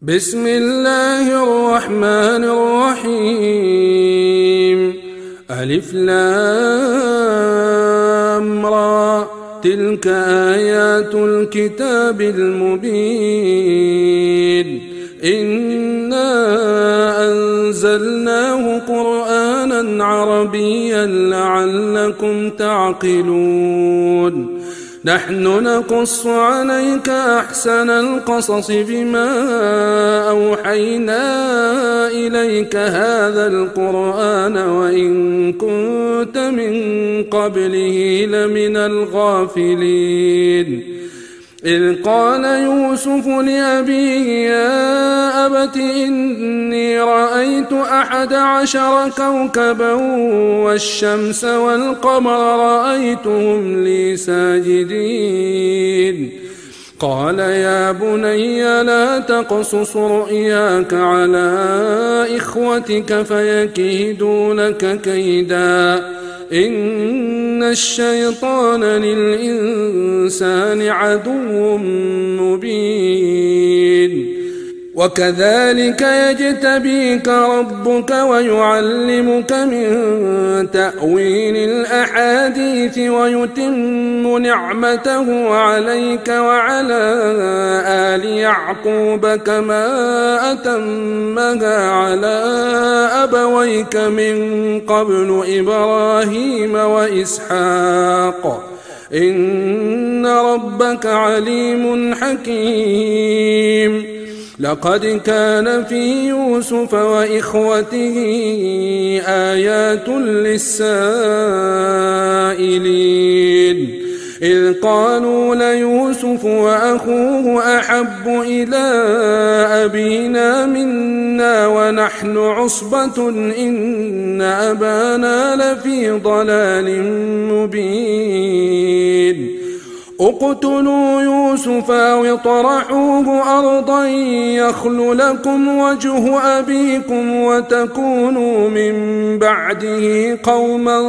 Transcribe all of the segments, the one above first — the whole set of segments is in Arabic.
بسم الله الرحمن الرحيم. ألف لام را، تلك آيات الكتاب المبين. إنا أنزلناه قرآنا عربيا لعلكم تعقلون. نحن نقص عليك أحسن القصص بما أوحينا إليك هذا القرآن وإن كنت من قبله لمن الغافلين. إذ قال يوسف لأبيه يا أبت إني رأيت 11 كوكبا والشمس والقمر رأيتهم لي ساجدين. قال يا بني لا تقصص رؤياك على إخوتك فيكيدوا لك كيدا إن الشيطان للإنسان عدو مبين. وكذلك يجتبيك ربك ويعلمك من تأويل الأحاديث ويتم نعمته عليك وعلى آل يعقوب كما أتمها على أبويك من قبل إبراهيم وإسحاق إن ربك عليم حكيم. لقد كان في يوسف وإخوته آيات للسائلين إذ قالوا ليوسف وأخوه أحب إلى أبينا منا ونحن عصبة إن أبانا لفي ضلال مبين. اقتلوا يوسف أو اطرحوه أرضا يخل لكم وجه أبيكم وتكونوا من بعده قوما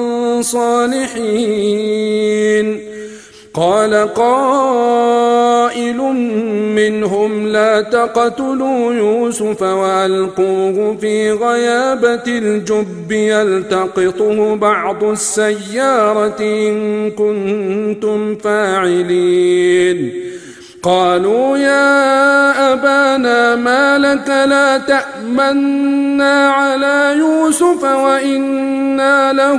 صالحين. قال قائل منهم لا تقتلوا يوسف وألقوه في غيابة الجب يلتقطه بعض السيارة إن كنتم فاعلين. قالوا يا أبانا ما لك لا تأمنا على يوسف وإنا له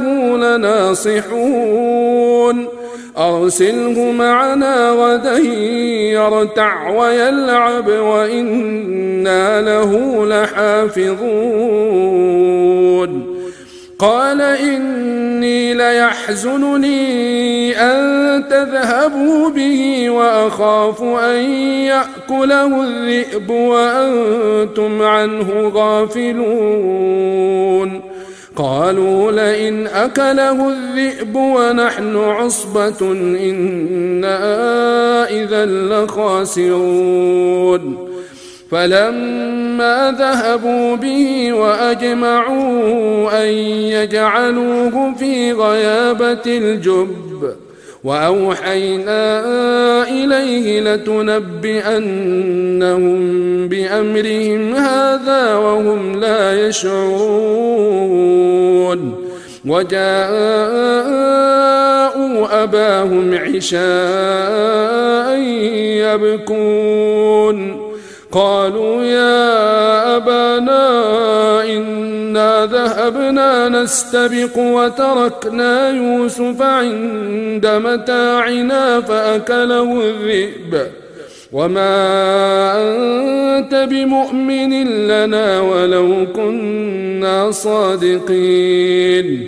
لناصحون. أرسله معنا غدا يرتع ويلعب وإنا له لحافظون. قال إني ليحزنني أن تذهبوا به وأخاف أن يأكله الذئب وأنتم عنه غافلون. قالوا لئن أكله الذئب ونحن عصبة إنا إذا لخاسرون. فلما ذهبوا به وأجمعوا أن يجعلوه في غيابة الجب وأوحينا إليه لتنبئنهم بأمرهم هذا وهم لا يشعرون. وجاءوا أباهم عشاء يبكون. قالوا يا أبانا إنا ذهبنا نستبق وتركنا يوسف عند متاعنا فأكله الذئب وما أنت بمؤمن لنا ولو كنا صادقين.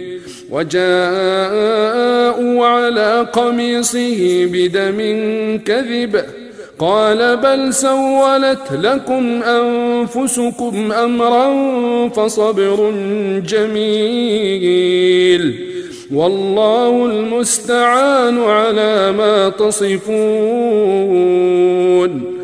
وجاءوا على قميصه بدم كذب قال بل سولت لكم أنفسكم أمرا فصبر جميل والله المستعان على ما تصفون.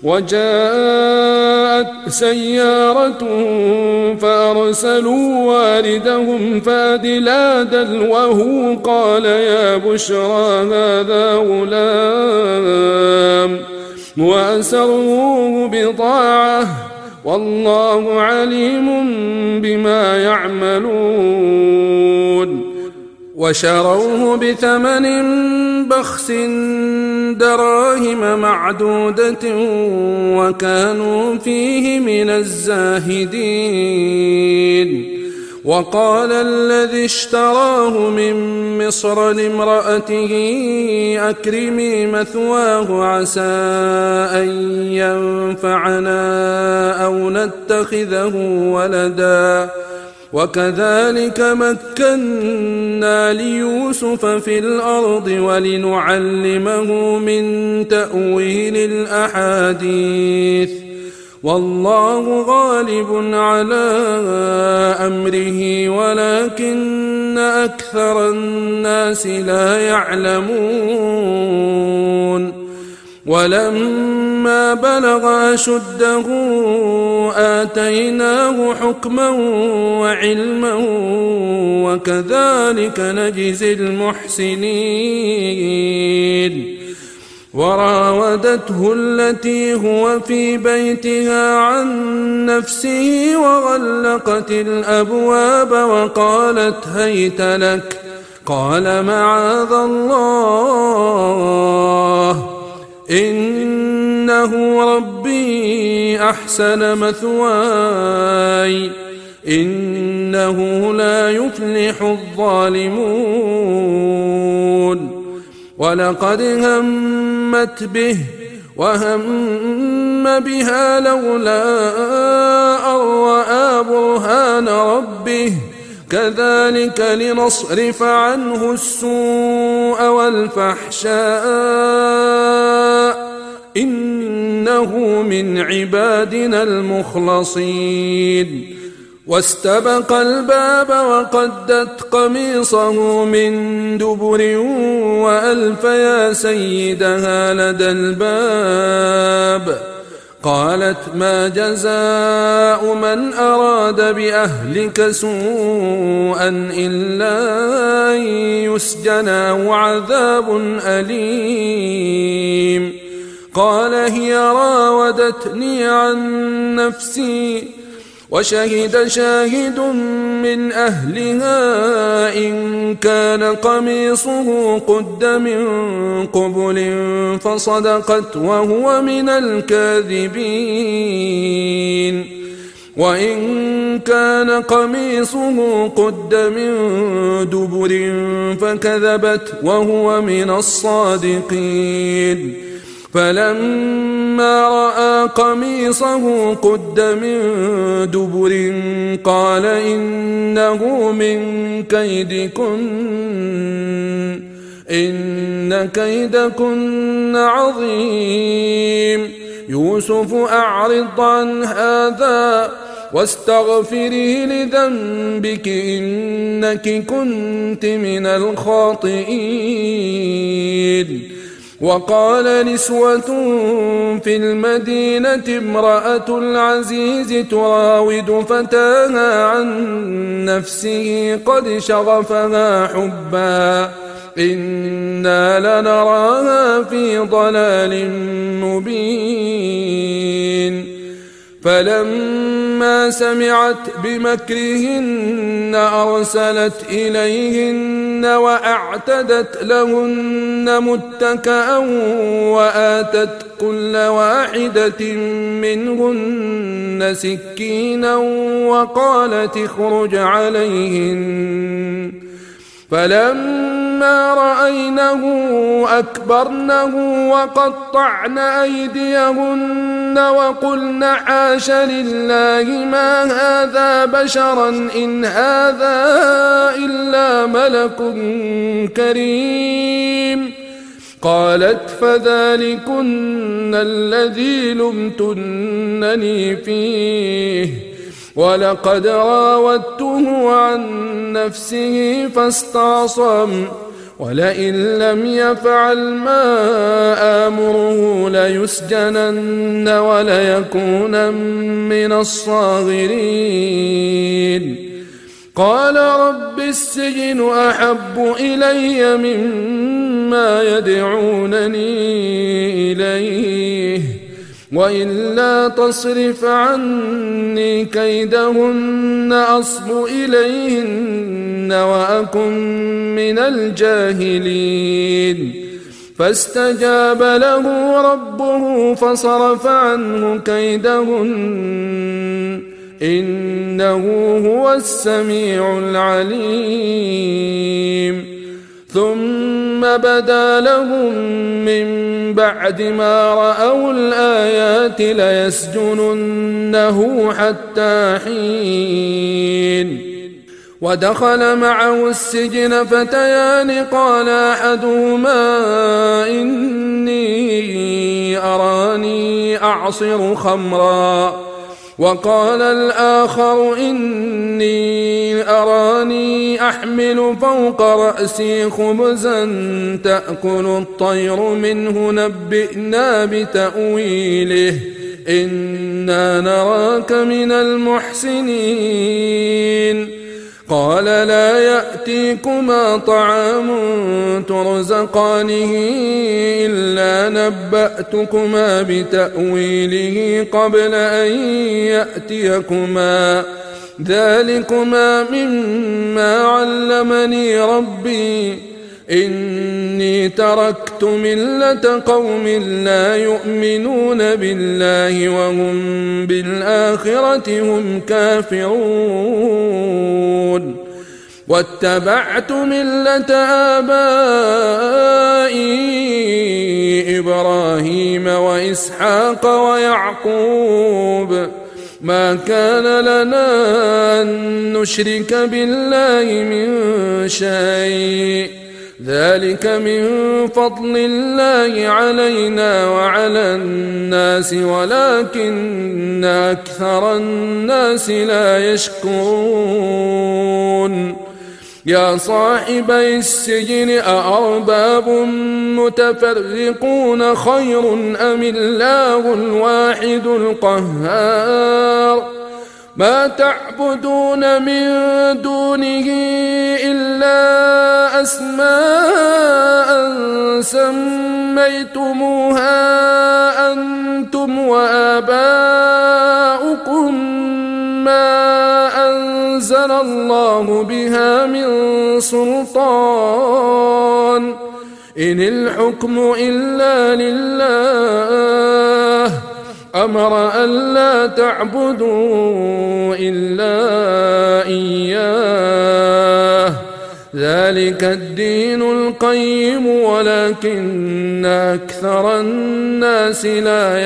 وجاءت سيارة فأرسلوا واردهم فأدلى دلوه قال يا بشرى هذا غلام وأسروه بضاعة والله عليم بما يعملون. وشروه بثمن بخس دراهم معدودة وكانوا فيه من الزاهدين. وقال الذي اشتراه من مصر لامرأته أكرمي مثواه عسى أن ينفعنا أو نتخذه ولدا وكذلك مكنا ليوسف في الأرض ولنعلمه من تأويل الأحاديث والله غالب على أمره ولكن أكثر الناس لا يعلمون. ولما بلغ أشده آتيناه حكما وعلما وكذلك نجزي المحسنين. وراودته التي هو في بيتها عن نفسه وغلقت الأبواب وقالت هيت لك قال معاذ الله إنه ربي أحسن مثواي إنه لا يفلح الظالمون. ولقد همت به وهم بها لولا أن رأى برهان ربه كذلك لنصرف عنه السوء والفحشاء إنه من عبادنا المخلصين. واستبق الباب وقدت قميصه من دبر وألف يا سيدها لدى الباب قالت ما جزاء من أراد بأهلك سوءا إلا أن يسجن أو عذاب أليم. قال هي راودتني عن نفسي وشهد شاهد من أهلها إن كان قميصه قد من قبل فصدقت وهو من الكاذبين وإن كان قميصه قد من دبر فكذبت وهو من الصادقين. فلما رأى قميصه قد من دبر قال إنه من كيدكن إن كيدكن عظيم. يوسف أعرض عن هذا واستغفري لذنبك إنك كنت من الخاطئين. وقال نسوة في المدينة امرأة العزيز تراود فتاها عن نفسه قد شغفها حبا إنا لنراها في ضلال مبين. فلما سمعت بمكرهن أرسلت إليهن وأعتدت لهن متكأ وآتت كل واحدة منهن سكينا وقالت اخرج عليهن. فلما رأينه أكبرنه وقطعن أيديهن وقلن حاش لله ما هذا بشرا إن هذا إلا ملك كريم. قالت فذلكن الذي لمتنني فيه ولقد راودته عن نفسه فاستعصم ولئن لم يفعل ما آمره ليسجنن وليكون من الصاغرين. قال رب السجن أحب إلي مما يدعونني إليه وإلا تصرف عني كيدهن أصب إليهن وأكن من الجاهلين فاستجاب له ربه فصرف عنه كيدهن إنه هو السميع العليم ثم بدا لهم من بعد ما رأوا الآيات ليسجننه حتى حين ودخل معه السجن فتيان قال أحدهما إني أراني أعصر خمرا وقال الآخر إني أراني أحمل فوق رأسي خبزا تأكل الطير منه نبئنا بتأويله إنا نراك من المحسنين قال لا يأتيكما طعام ترزقانه إلا نبأتكما بتأويله قبل أن يأتيكما ذلكما مما علمني ربي إني تركت ملة قوم لا يؤمنون بالله وهم بالآخرة هم كافرون واتبعت ملة آبائي إبراهيم وإسحاق ويعقوب ما كان لنا أن نشرك بالله من شيء ذلك من فضل الله علينا وعلى الناس ولكن أكثر الناس لا يشكرون يا صاحبي السجن أأرباب متفرقون خير أم الله الواحد القهار ما تعبدون من دونه إلا أسماء سميتموها أنتم وآباؤكم ما أنزل الله بها من سلطان إن الحكم إلا لله أمر ألا تعبدوا إلا إياه ذلك الدين القيم ولكن أكثر الناس لا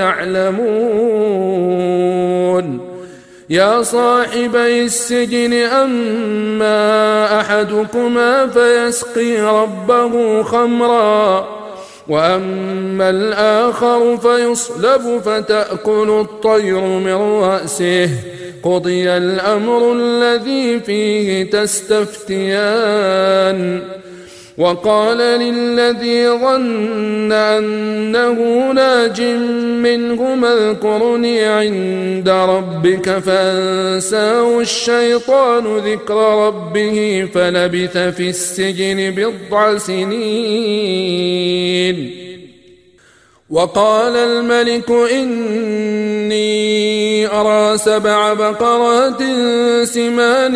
يعلمون يا صاحبي السجن أما أحدكما فيسقي ربه خمرا وأما الآخر فيصلب فتأكل الطير من رأسه قضي الأمر الذي فيه تستفتيان وقال للذي ظن أنه ناج منهما اذكرني عند ربك فأنساه الشيطان ذكر ربه فلبث في السجن 9 سنين وقال الملك إني أرى 7 بقرات سمان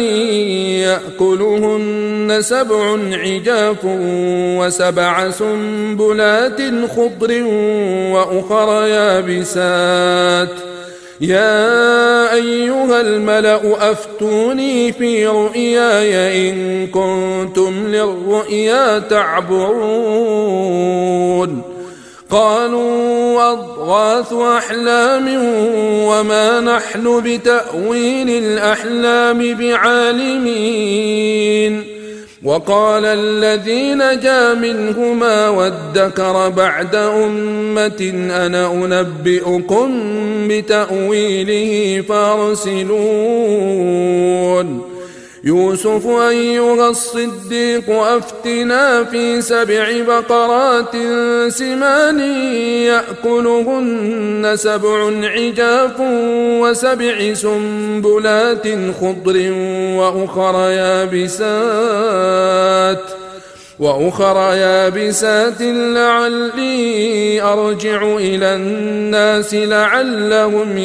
يأكلهن 7 عجاف و7 سنبلات خضر وأخر يابسات يا أيها الملأ أفتوني في رؤياي إن كنتم للرؤيا تعبرون قالوا أضغاث أحلام وما نحن بتأويل الأحلام بعالمين وقال الذي نجا منهما وادكر بعد أمة أنا أنبئكم بتأويله فارسلون يوسف أيها الصديق أفتنا في 7 بقرات سمان يأكلهن 7 عجاف و7 سنبلات خضر وأخر يابسات وأخر يابسات لعلي أرجع إلى الناس لعلهم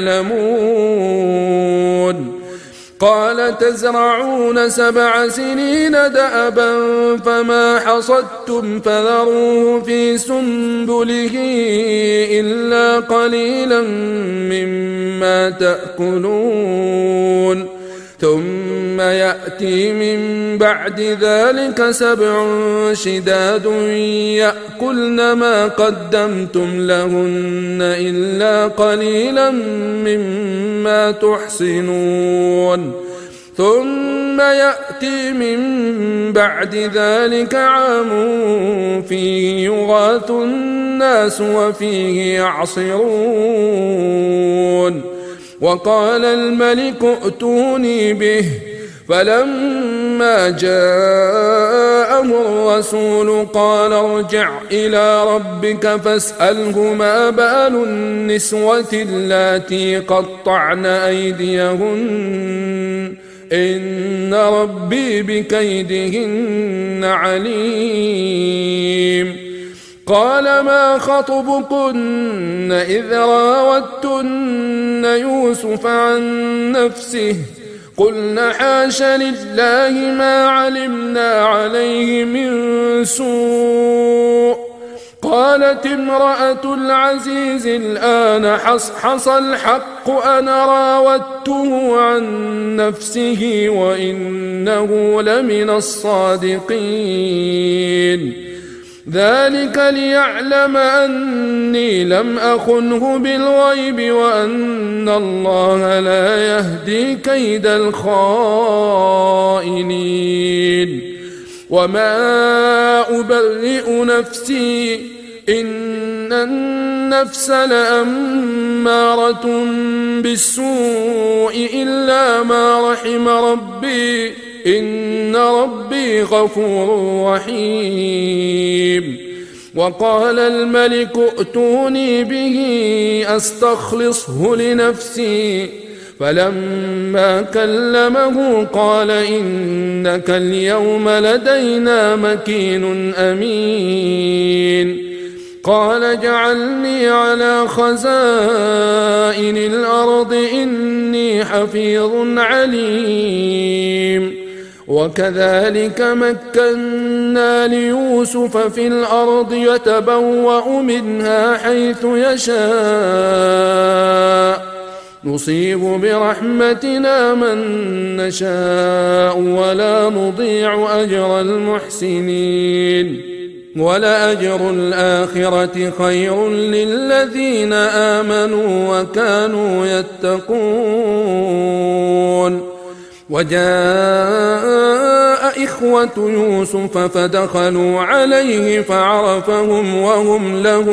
يعلمون قال تزرعون 7 سنين دأبا فما حصدتم فذروه في سنبله إلا قليلا مما تأكلون ثم يأتي من بعد ذلك 7 شداد يأكلن ما قدمتم لهن إلا قليلا مما تحصنون ثم يأتي من بعد ذلك عام فيه يغاث الناس وفيه يعصرون وقال الملك ائتوني به فلما جاءه الرسول قال ارجع إلى ربك فاسأله ما بال النسوة اللاتي قطعن أيديهن إن ربي بكيدهن عليم قال ما خطبكن إذ راوتن يوسف عن نفسه قلنا حاش لله ما علمنا عليه من سوء قالت امرأة العزيز الآن حصحص الحق أنا راودته عن نفسه وإنه لمن الصادقين ذلك ليعلم أني لم أخنه بالغيب وأن الله لا يهدي كيد الخائنين وما أبرئ نفسي إن النفس لأمارة بالسوء إلا ما رحم ربي إن ربي غفور رحيم وقال الملك ائتوني به أستخلصه لنفسي فلما كلمه قال إنك اليوم لدينا مكين أمين قال اجعلني على خزائن الأرض إني حفيظ عليم وكذلك مكنا ليوسف في الأرض يتبوأ منها حيث يشاء نصيب برحمتنا من نشاء ولا نضيع أجر المحسنين ولأجر الآخرة خير للذين آمنوا وكانوا يتقون وجاء إخوة يوسف فدخلوا عليه فعرفهم وهم له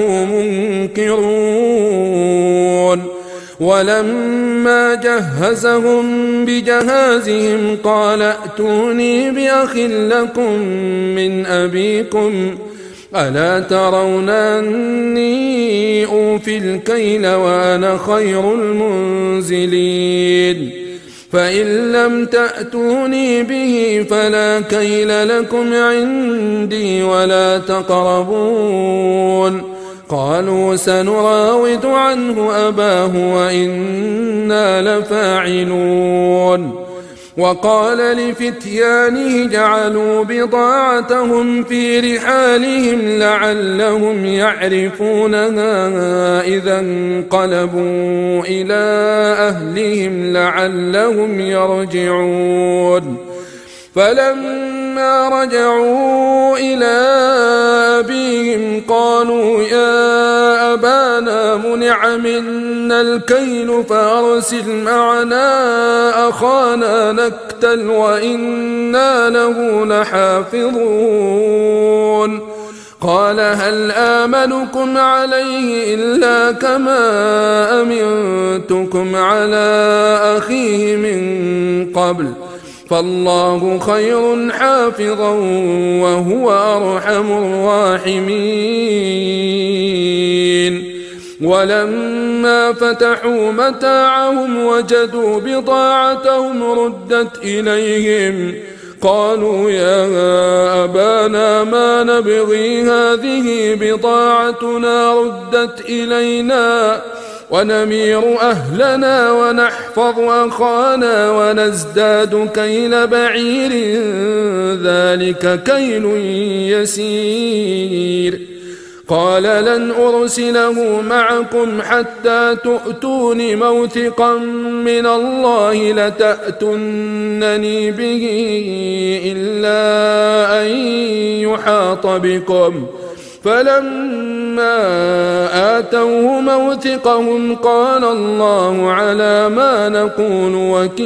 منكرون ولما جهزهم بجهازهم قال ائتوني بأخ لكم من أبيكم ألا ترون أني أوفي الكيل وأنا خير المنزلين فإن لم تأتوني به فلا كيل لكم عندي ولا تقربون قالوا سنراود عنه أباه وإنا لفاعلون وقال لفتيانه جعلوا بضاعتهم في رحالهم لعلهم يعرفونها إذا انقلبوا إلى أهلهم لعلهم يرجعون فلما رجعوا إلى أبيهم قالوا يا أبانا منع منا الكيل فأرسل معنا أخانا نكتل وإنا له لحافظون قال هل آمنكم عليه إلا كما أمنتكم على أخيه من قبل فالله خير حافظا وهو أرحم الراحمين ولما فتحوا متاعهم وجدوا بضاعتهم ردت إليهم قالوا يا أبانا ما نبغي هذه بضاعتنا ردت إلينا ونمير أهلنا ونحفظ أخانا ونزداد كيل بعير ذلك كيل يسير. قال لن أرسله معكم حتى تؤتون موثقا من الله لتأتونني به إلا أن يحاط بكم. فلما آتوه موثقهم قال الله على ما نقول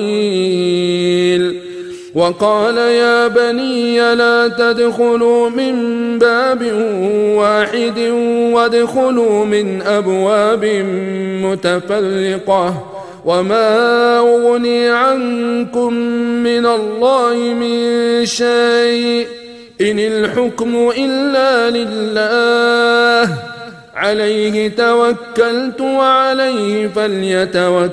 وكيل. وقال يا بني لا تدخلوا من باب واحد وادخلوا من أبواب متفرقة وما أغني عنكم من الله من شيء إن الحكم إلا لله عليه توكلت وعليه فليتوكل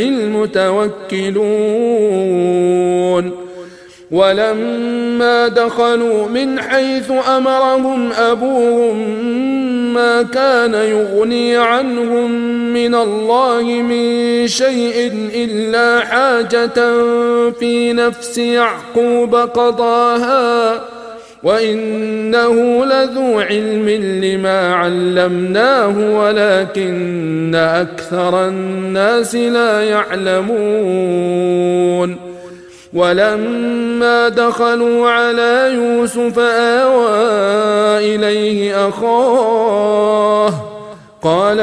المتوكلون. ولما دخلوا من حيث أمرهم أبوهم ما كان يغني عنهم من الله من شيء إلا حاجة في نفس يعقوب قضاها وإنه لذو علم لما علمناه ولكن أكثر الناس لا يعلمون. ولما دخلوا على يوسف آوى إليه أخاه قال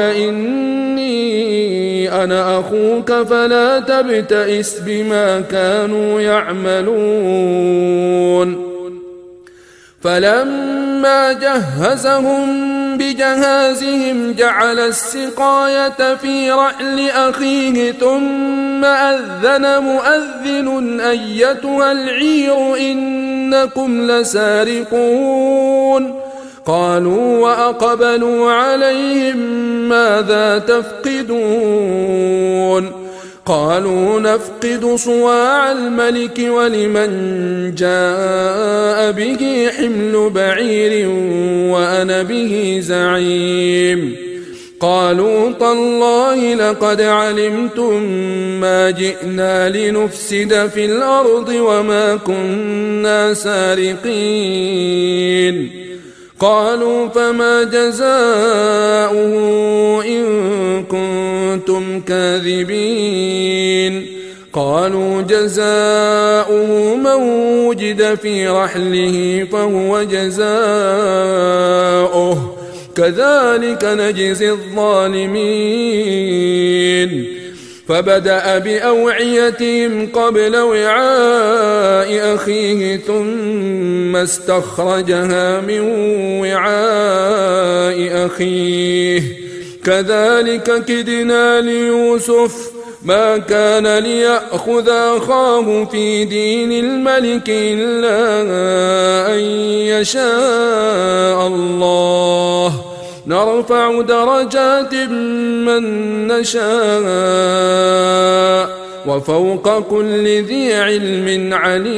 إني أنا أخوك فلا تبتئس بما كانوا يعملون. فلما جهزهم بجهازهم جعل السقاية في رحل أخيه ثم أذن مؤذن أيتها العير إنكم لسارقون. قالوا وأقبلوا عليهم ماذا تفقدون. قالوا نفقد صواع الملك ولمن جاء به حمل بعير وأنا به زعيم. قالوا تالله لقد علمتم ما جئنا لنفسد في الأرض وما كنا سارقين. قالوا فما جزاؤه إن كنتم كاذبين. قالوا جزاؤه من وجد في رحله فهو جزاؤه كذلك نجزي الظالمين. فبدأ بأوعيتهم قبل وعاء أخيه ثم استخرجها من وعاء أخيه كذلك كدنا ليوسف ما كان ليأخذ أخاه في دين الملك إلا أن يشاء الله نرفع درجات من نشاء وفوق كل ذي علم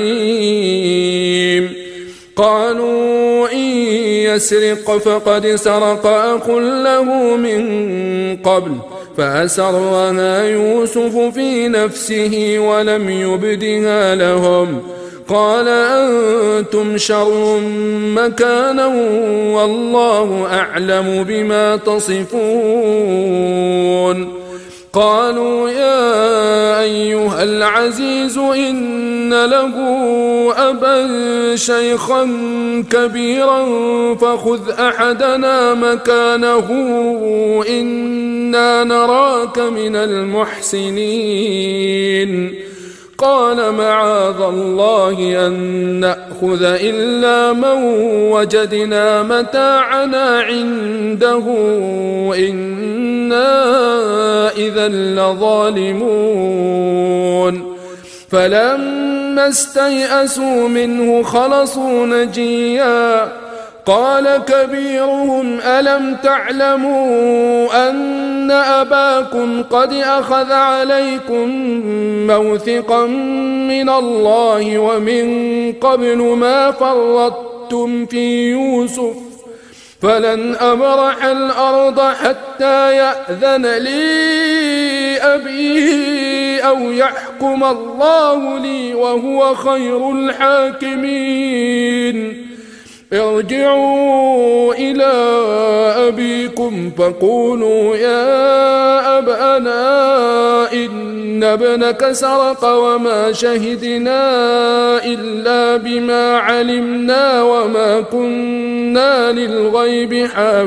عليم. قالوا إن يسرق فقد سرق أخ له من قبل فأسرها يوسف في نفسه ولم يبدها لهم. قال أنتم شر مكانا والله أعلم بما تصفون. قالوا يا أيها العزيز إن له أبا شيخا كبيرا فخذ أحدنا مكانه إنا نراك من المحسنين. قال معاذ الله أن نأخذ إلا من وجدنا متاعنا عنده إنا إذا لظالمون. فلما استيئسوا منه خلصوا نجيا. قال كبيرهم ألم تعلموا أن أباكم قد أخذ عليكم موثقا من الله ومن قبل ما فرطتم في يوسف فلن أبرح الأرض حتى يأذن لي أبي أو يحكم الله لي وهو خير الحاكمين ارجعوا إلى أبيكم فقولوا يا أبانا إن ابنك سرق وما شهدنا إلا بما علمنا وما كنا للغيب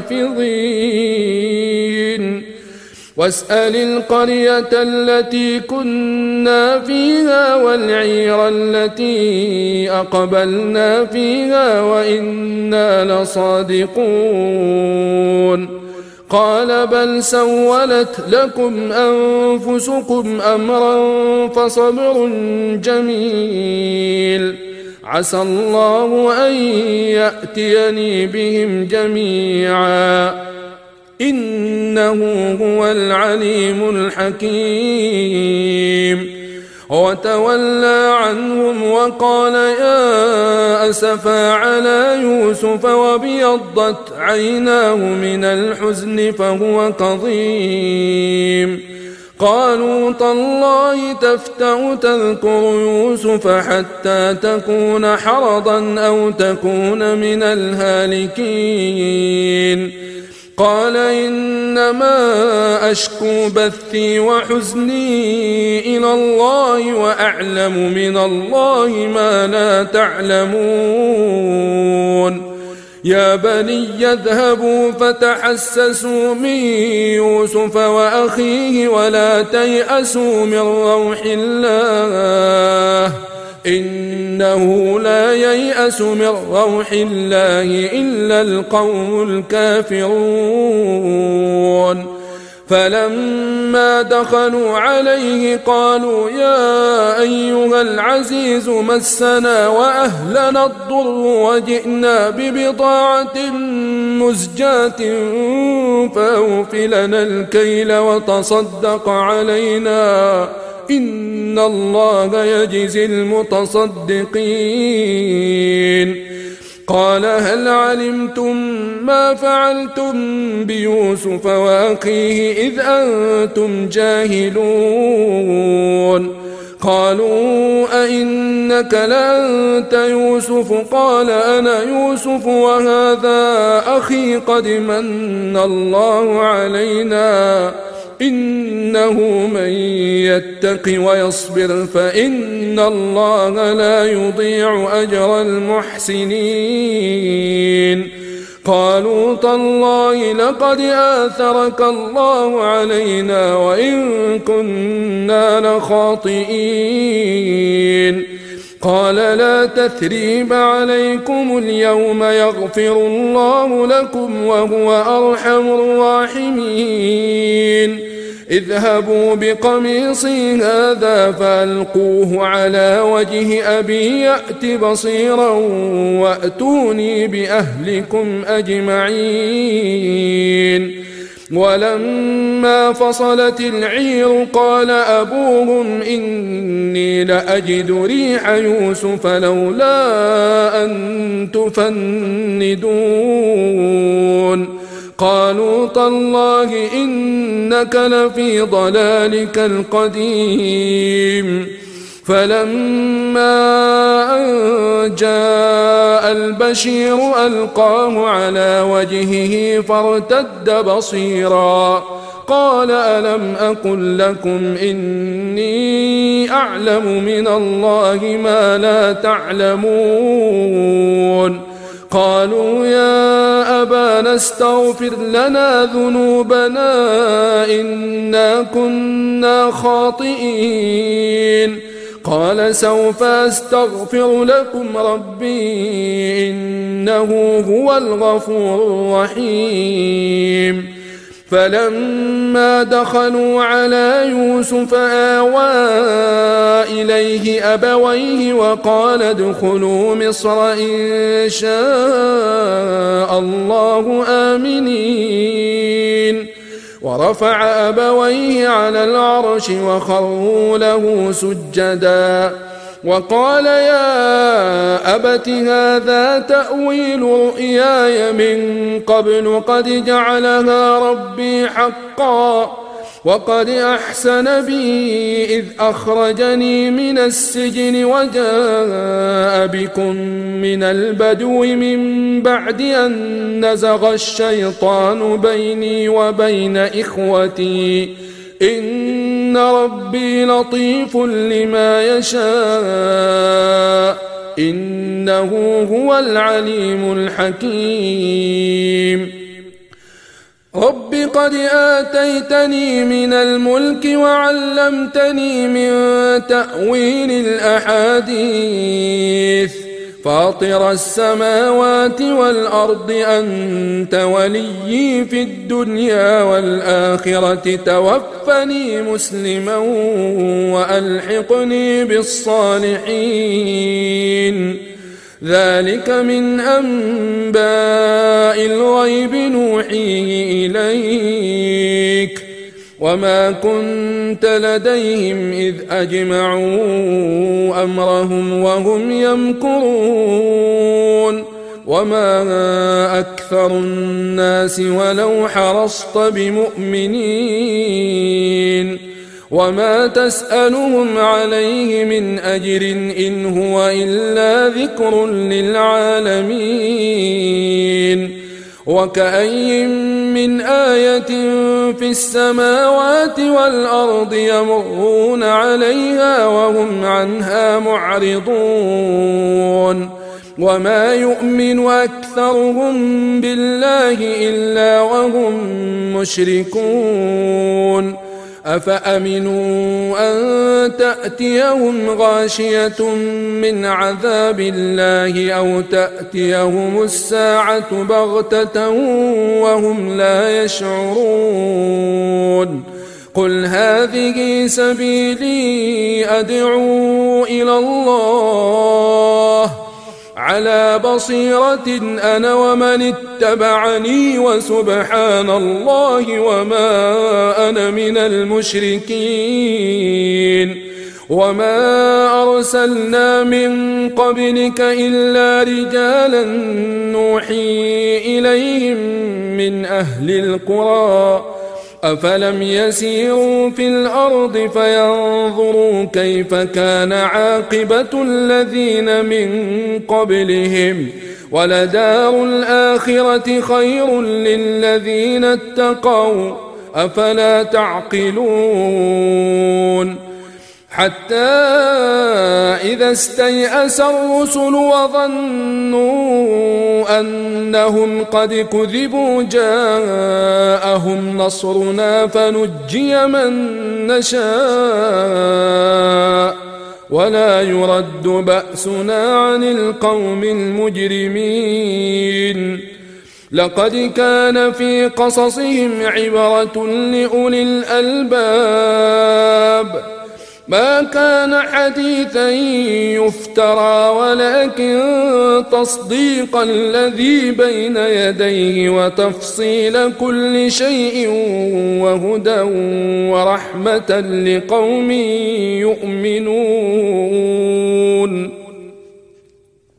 حافظين واسأل القرية التي كنا فيها والعير التي أقبلنا فيها وإنا لصادقون قال بل سولت لكم أنفسكم أمرا فصبر جميل عسى الله أن يأتيني بهم جميعا إنه هو العليم الحكيم وتولى عنهم وقال يا أسفا على يوسف وابيضت عيناه من الحزن فهو كظيم قالوا تالله تفتأ تذكر يوسف حتى تكون حرضا أو تكون من الهالكين قال إنما أشكو بثي وحزني إلى الله وأعلم من الله ما لا تعلمون يا بني اذهبوا فتحسسوا من يوسف وأخيه ولا تيأسوا من روح الله إنه لا ييأس من روح الله إلا القوم الكافرون فلما دخلوا عليه قالوا يا أيها العزيز مسنا وأهلنا الضر وجئنا ببضاعة مزجاة فأوف لنا الكيل وتصدق علينا إن الله يجزي المتصدقين قال هل علمتم ما فعلتم بيوسف وأخيه إذ أنتم جاهلون قالوا أئنك لأنت يوسف قال أنا يوسف وهذا أخي قد من الله علينا إنه من يتق ويصبر فإن الله لا يضيع أجر المحسنين قالوا تالله لقد آثرك الله علينا وإن كنا لخاطئين قال لا تثريب عليكم اليوم يغفر الله لكم وهو أرحم الراحمين اذهبوا بقميصي هذا فألقوه على وجه أبي يأت بصيرا وأتوني بأهلكم أجمعين ولما فصلت العير قال أبوهم إني لأجد ريح يوسف لولا أن تفندون قالوا تالله إنك لفي ضلالك القديم فلما أن جاء البشير ألقاه على وجهه فارتد بصيرا قال ألم أقل لكم إني أعلم من الله ما لا تعلمون قالوا يا أبانا استغفر لنا ذنوبنا إنا كنا خاطئين قال سوف أستغفر لكم ربي إنه هو الغفور الرحيم فلما دخلوا على يوسف آوى إليه أبويه وقال ادخلوا مصر إن شاء الله آمنين ورفع أبويه على العرش وخروا له سجدا وقال يا أبت هذا تأويل رؤياي من قبل قد جعلها ربي حقا وقد أحسن بي إذ أخرجني من السجن وجاء بكم من البدو من بعد أن نزغ الشيطان بيني وبين إخوتي إن ربي لطيف لما يشاء إنه هو العليم الحكيم رب قد آتيتني من الملك وعلمتني من تأويل الأحاديث فاطر السماوات والأرض أنت وليي في الدنيا والآخرة توفني مسلما وألحقني بالصالحين ذلك من أنباء الغيب نوحيه إليك وما كنت لديهم إذ أجمعوا أمرهم وهم يمكرون وما أكثر الناس ولو حرصت بمؤمنين وما تسألهم عليه من أجر إن هو إلا ذكر للعالمين وكأي من آية في السماوات والأرض يمرون عليها وهم عنها معرضون وما يؤمن أكثرهم بالله إلا وهم مشركون أفأمنوا أن تأتيهم غاشية من عذاب الله أو تأتيهم الساعة بغتة وهم لا يشعرون قل هذه سبيلي أدعو إلى الله على بصيرة أنا ومن اتبعني وسبحان الله وما أنا من المشركين وما أرسلنا من قبلك إلا رجالا نوحي إليهم من أهل القرى أفلم يسيروا في الأرض فينظروا كيف كان عاقبة الذين من قبلهم ولدار الآخرة خير للذين اتقوا أفلا تعقلون حتى إذا استيأس الرسل وظنوا أنهم قد كذبوا جاءهم نصرنا فنجي من نشاء ولا يرد بأسنا عن القوم المجرمين لقد كان في قصصهم عبرة لأولي الألباب ما كان حديثا يفترى ولكن تصديق الذي بين يديه وتفصيل كل شيء وهدى ورحمة لقوم يؤمنون